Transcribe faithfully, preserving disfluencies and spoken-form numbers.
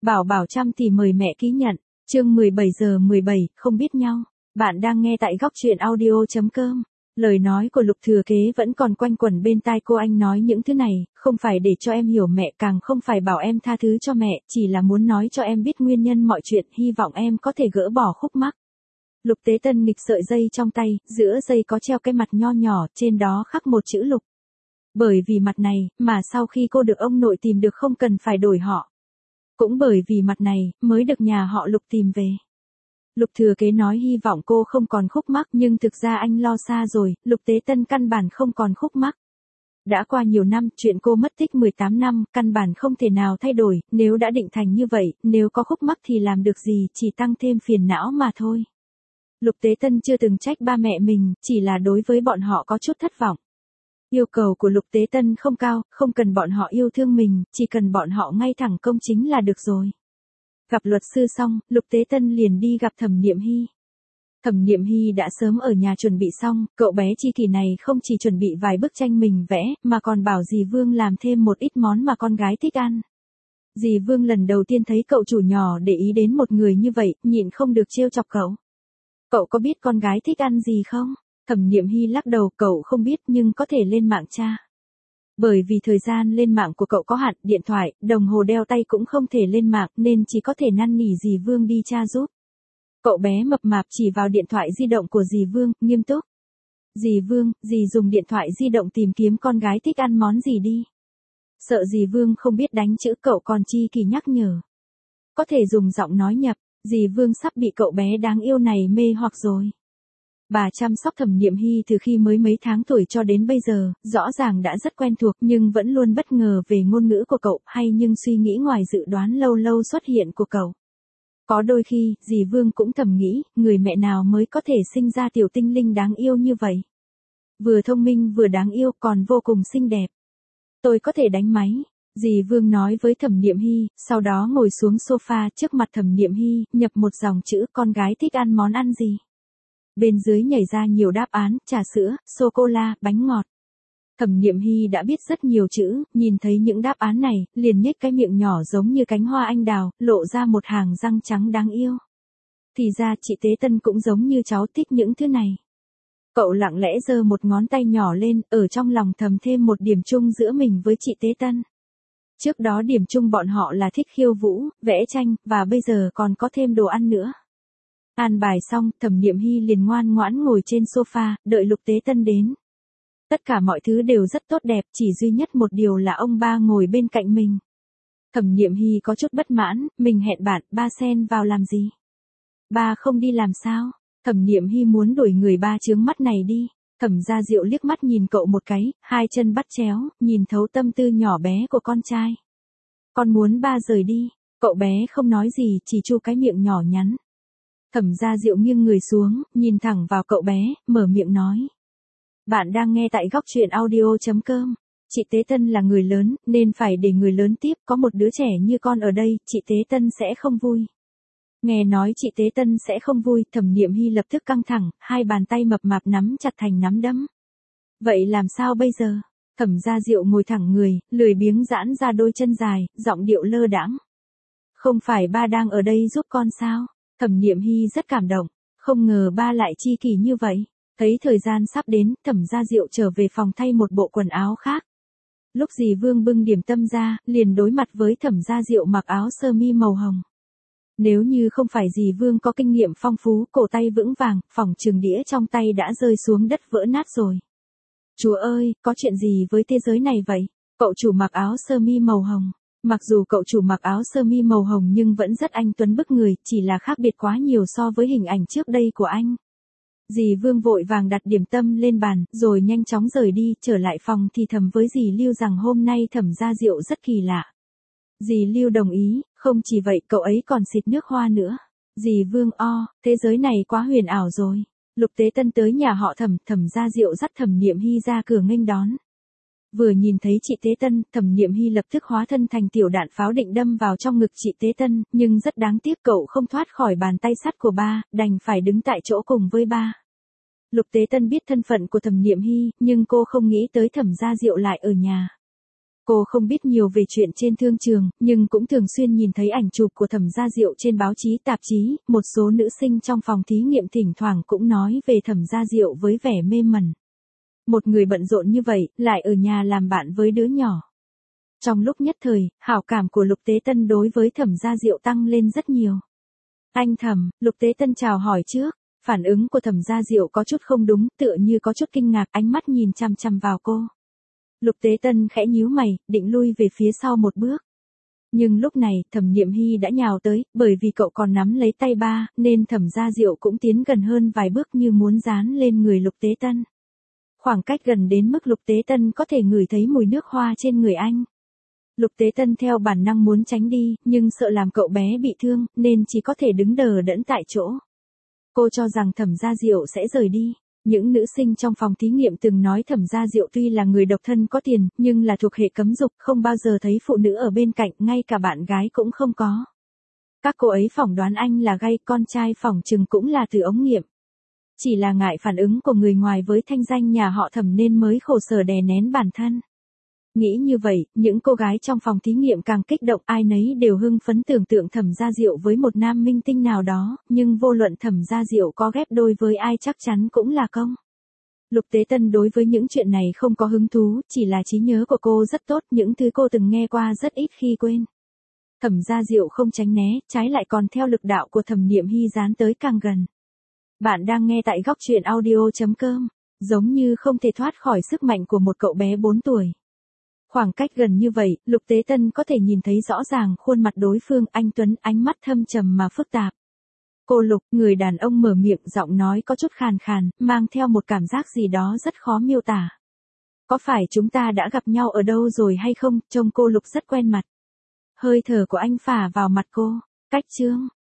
Bảo Bảo chăm thì mời mẹ ký nhận. Chương mười bảy giờ mười bảy, không biết nhau. Bạn đang nghe tại góc truyện audio chấm com. Lời nói của Lục Thừa Kế vẫn còn quanh quẩn bên tai cô. Anh nói những thứ này, không phải để cho em hiểu mẹ, càng không phải bảo em tha thứ cho mẹ, chỉ là muốn nói cho em biết nguyên nhân mọi chuyện, hy vọng em có thể gỡ bỏ khúc mắc. Lục Tế Tân nghịch sợi dây trong tay, giữa dây có treo cái mặt nho nhỏ, trên đó khắc một chữ Lục. Bởi vì mặt này, mà sau khi cô được ông nội tìm được không cần phải đổi họ. Cũng bởi vì mặt này, mới được nhà họ Lục tìm về. Lục Thừa Kế nói hy vọng cô không còn khúc mắc, nhưng thực ra anh lo xa rồi, Lục Tế Tân căn bản không còn khúc mắc. Đã qua nhiều năm, chuyện cô mất tích mười tám năm, căn bản không thể nào thay đổi, nếu đã định thành như vậy, nếu có khúc mắc thì làm được gì, chỉ tăng thêm phiền não mà thôi. Lục Tế Tân chưa từng trách ba mẹ mình, chỉ là đối với bọn họ có chút thất vọng. Yêu cầu của Lục Tế Tân không cao, không cần bọn họ yêu thương mình, chỉ cần bọn họ ngay thẳng công chính là được rồi. Gặp luật sư xong, Lục Tế Tân liền đi gặp Thẩm Niệm Hy. Thẩm Niệm Hy đã sớm ở nhà chuẩn bị xong, cậu bé Chi Kỷ này không chỉ chuẩn bị vài bức tranh mình vẽ, mà còn bảo dì Vương làm thêm một ít món mà con gái thích ăn. Dì Vương lần đầu tiên thấy cậu chủ nhỏ để ý đến một người như vậy, nhịn không được trêu chọc cậu. Cậu có biết con gái thích ăn gì không? Thẩm Niệm Hy lắc đầu, cậu không biết nhưng có thể lên mạng tra. Bởi vì thời gian lên mạng của cậu có hạn, điện thoại, đồng hồ đeo tay cũng không thể lên mạng nên chỉ có thể năn nỉ dì Vương đi tra giúp. Cậu bé mập mạp chỉ vào điện thoại di động của dì Vương, nghiêm túc. Dì Vương, dì dùng điện thoại di động tìm kiếm con gái thích ăn món gì đi. Sợ dì Vương không biết đánh chữ, cậu còn Chi Kỳ nhắc nhở. Có thể dùng giọng nói nhập, dì Vương sắp bị cậu bé đáng yêu này mê hoặc rồi. Bà chăm sóc Thẩm Niệm Hy từ khi mới mấy tháng tuổi cho đến bây giờ, rõ ràng đã rất quen thuộc nhưng vẫn luôn bất ngờ về ngôn ngữ của cậu, hay nhưng suy nghĩ ngoài dự đoán lâu lâu xuất hiện của cậu. Có đôi khi, dì Vương cũng thầm nghĩ, người mẹ nào mới có thể sinh ra tiểu tinh linh đáng yêu như vậy. Vừa thông minh vừa đáng yêu còn vô cùng xinh đẹp. Tôi có thể đánh máy, dì Vương nói với Thẩm Niệm Hy, sau đó ngồi xuống sofa trước mặt Thẩm Niệm Hy, nhập một dòng chữ con gái thích ăn món ăn gì. Bên dưới nhảy ra nhiều đáp án, trà sữa, sô-cô-la, bánh ngọt. Thẩm Niệm Hy đã biết rất nhiều chữ, nhìn thấy những đáp án này, liền nhếch cái miệng nhỏ giống như cánh hoa anh đào, lộ ra một hàng răng trắng đáng yêu. Thì ra chị Tế Tân cũng giống như cháu thích những thứ này. Cậu lặng lẽ giơ một ngón tay nhỏ lên, ở trong lòng thầm thêm một điểm chung giữa mình với chị Tế Tân. Trước đó điểm chung bọn họ là thích khiêu vũ, vẽ tranh, và bây giờ còn có thêm đồ ăn nữa. An bài xong, Thẩm Niệm Hy liền ngoan ngoãn ngồi trên sofa, đợi Lục Tế Tân đến. Tất cả mọi thứ đều rất tốt đẹp, chỉ duy nhất một điều là ông ba ngồi bên cạnh mình. Thẩm Niệm Hy có chút bất mãn, mình hẹn bạn, ba xen vào làm gì? Ba không đi làm sao? Thẩm Niệm Hy muốn đuổi người ba chướng mắt này đi. Thẩm Gia Diệu liếc mắt nhìn cậu một cái, hai chân bắt chéo, nhìn thấu tâm tư nhỏ bé của con trai. Con muốn ba rời đi. Cậu bé không nói gì, chỉ chu cái miệng nhỏ nhắn. Thẩm Gia Diệu nghiêng người xuống, nhìn thẳng vào cậu bé, mở miệng nói. Bạn đang nghe tại góc truyện audio chấm com. Chị Tế Tân là người lớn, nên phải để người lớn tiếp, có một đứa trẻ như con ở đây, chị Tế Tân sẽ không vui. Nghe nói chị Tế Tân sẽ không vui, Thẩm Niệm Hy lập tức căng thẳng, hai bàn tay mập mạp nắm chặt thành nắm đấm. Vậy làm sao bây giờ? Thẩm Gia Diệu ngồi thẳng người, lười biếng giãn ra đôi chân dài, giọng điệu lơ đãng. Không phải ba đang ở đây giúp con sao? Thẩm Niệm Hy rất cảm động, không ngờ ba lại chi kỷ như vậy. Thấy thời gian sắp đến, Thẩm Gia Diệu trở về phòng thay một bộ quần áo khác. Lúc dì Vương bưng điểm tâm ra, liền đối mặt với Thẩm Gia Diệu mặc áo sơ mi màu hồng. Nếu như không phải dì Vương có kinh nghiệm phong phú, cổ tay vững vàng, phỏng chừng đĩa trong tay đã rơi xuống đất vỡ nát rồi. Chúa ơi, có chuyện gì với thế giới này vậy? Cậu chủ mặc áo sơ mi màu hồng. Mặc dù cậu chủ mặc áo sơ mi màu hồng nhưng vẫn rất anh tuấn bức người, chỉ là khác biệt quá nhiều so với hình ảnh trước đây của anh. Dì Vương vội vàng đặt điểm tâm lên bàn, rồi nhanh chóng rời đi, trở lại phòng thì thầm với dì Lưu rằng hôm nay Thẩm Gia Diệu rất kỳ lạ. Dì Lưu đồng ý, không chỉ vậy cậu ấy còn xịt nước hoa nữa. Dì Vương o, thế giới này quá huyền ảo rồi. Lục Tế Tân tới nhà họ Thẩm, Thẩm Gia Diệu dắt Thẩm Niệm Hy ra cửa nghênh đón. Vừa nhìn thấy chị Tế Tân, Thẩm Niệm Hy lập tức hóa thân thành tiểu đạn pháo định đâm vào trong ngực chị Tế Tân, nhưng rất đáng tiếc cậu không thoát khỏi bàn tay sắt của ba, đành phải đứng tại chỗ cùng với ba. Lục Tế Tân biết thân phận của Thẩm Niệm Hy, nhưng cô không nghĩ tới Thẩm Gia Diệu lại ở nhà. Cô không biết nhiều về chuyện trên thương trường, nhưng cũng thường xuyên nhìn thấy ảnh chụp của Thẩm Gia Diệu trên báo chí tạp chí, một số nữ sinh trong phòng thí nghiệm thỉnh thoảng cũng nói về Thẩm Gia Diệu với vẻ mê mẩn. Một người bận rộn như vậy, lại ở nhà làm bạn với đứa nhỏ. Trong lúc nhất thời, hảo cảm của Lục Tế Tân đối với Thẩm Gia Diệu tăng lên rất nhiều. Anh Thẩm, Lục Tế Tân chào hỏi trước, phản ứng của Thẩm Gia Diệu có chút không đúng, tựa như có chút kinh ngạc, ánh mắt nhìn chằm chằm vào cô. Lục Tế Tân khẽ nhíu mày, định lui về phía sau một bước. Nhưng lúc này, Thẩm Niệm Hy đã nhào tới, bởi vì cậu còn nắm lấy tay ba, nên Thẩm Gia Diệu cũng tiến gần hơn vài bước như muốn dán lên người Lục Tế Tân. Khoảng cách gần đến mức Lục Tế Tân có thể ngửi thấy mùi nước hoa trên người anh. Lục Tế Tân theo bản năng muốn tránh đi, nhưng sợ làm cậu bé bị thương, nên chỉ có thể đứng đờ đẫn tại chỗ. Cô cho rằng Thẩm Gia Diệu sẽ rời đi. Những nữ sinh trong phòng thí nghiệm từng nói Thẩm Gia Diệu tuy là người độc thân có tiền, nhưng là thuộc hệ cấm dục, không bao giờ thấy phụ nữ ở bên cạnh, ngay cả bạn gái cũng không có. Các cô ấy phỏng đoán anh là gay, con trai phỏng chừng cũng là từ ống nghiệm. Chỉ là ngại phản ứng của người ngoài với thanh danh nhà họ Thẩm nên mới khổ sở đè nén bản thân. Nghĩ như vậy, những cô gái trong phòng thí nghiệm càng kích động, ai nấy đều hưng phấn tưởng tượng Thẩm Gia Diệu với một nam minh tinh nào đó, nhưng vô luận Thẩm Gia Diệu có ghép đôi với ai chắc chắn cũng là công. Lục Tế Tân đối với những chuyện này không có hứng thú, chỉ là trí nhớ của cô rất tốt, những thứ cô từng nghe qua rất ít khi quên. Thẩm Gia Diệu không tránh né, trái lại còn theo lực đạo của Thẩm Niệm Hy dán tới càng gần. Bạn đang nghe tại góc truyện audio chấm com, giống như không thể thoát khỏi sức mạnh của một cậu bé bốn tuổi. Khoảng cách gần như vậy, Lục Tế Tân có thể nhìn thấy rõ ràng khuôn mặt đối phương, anh tuấn, ánh mắt thâm trầm mà phức tạp. Cô Lục, người đàn ông mở miệng, giọng nói có chút khàn khàn, mang theo một cảm giác gì đó rất khó miêu tả. Có phải chúng ta đã gặp nhau ở đâu rồi hay không? Trông cô Lục rất quen mặt. Hơi thở của anh phả vào mặt cô. Cách chương,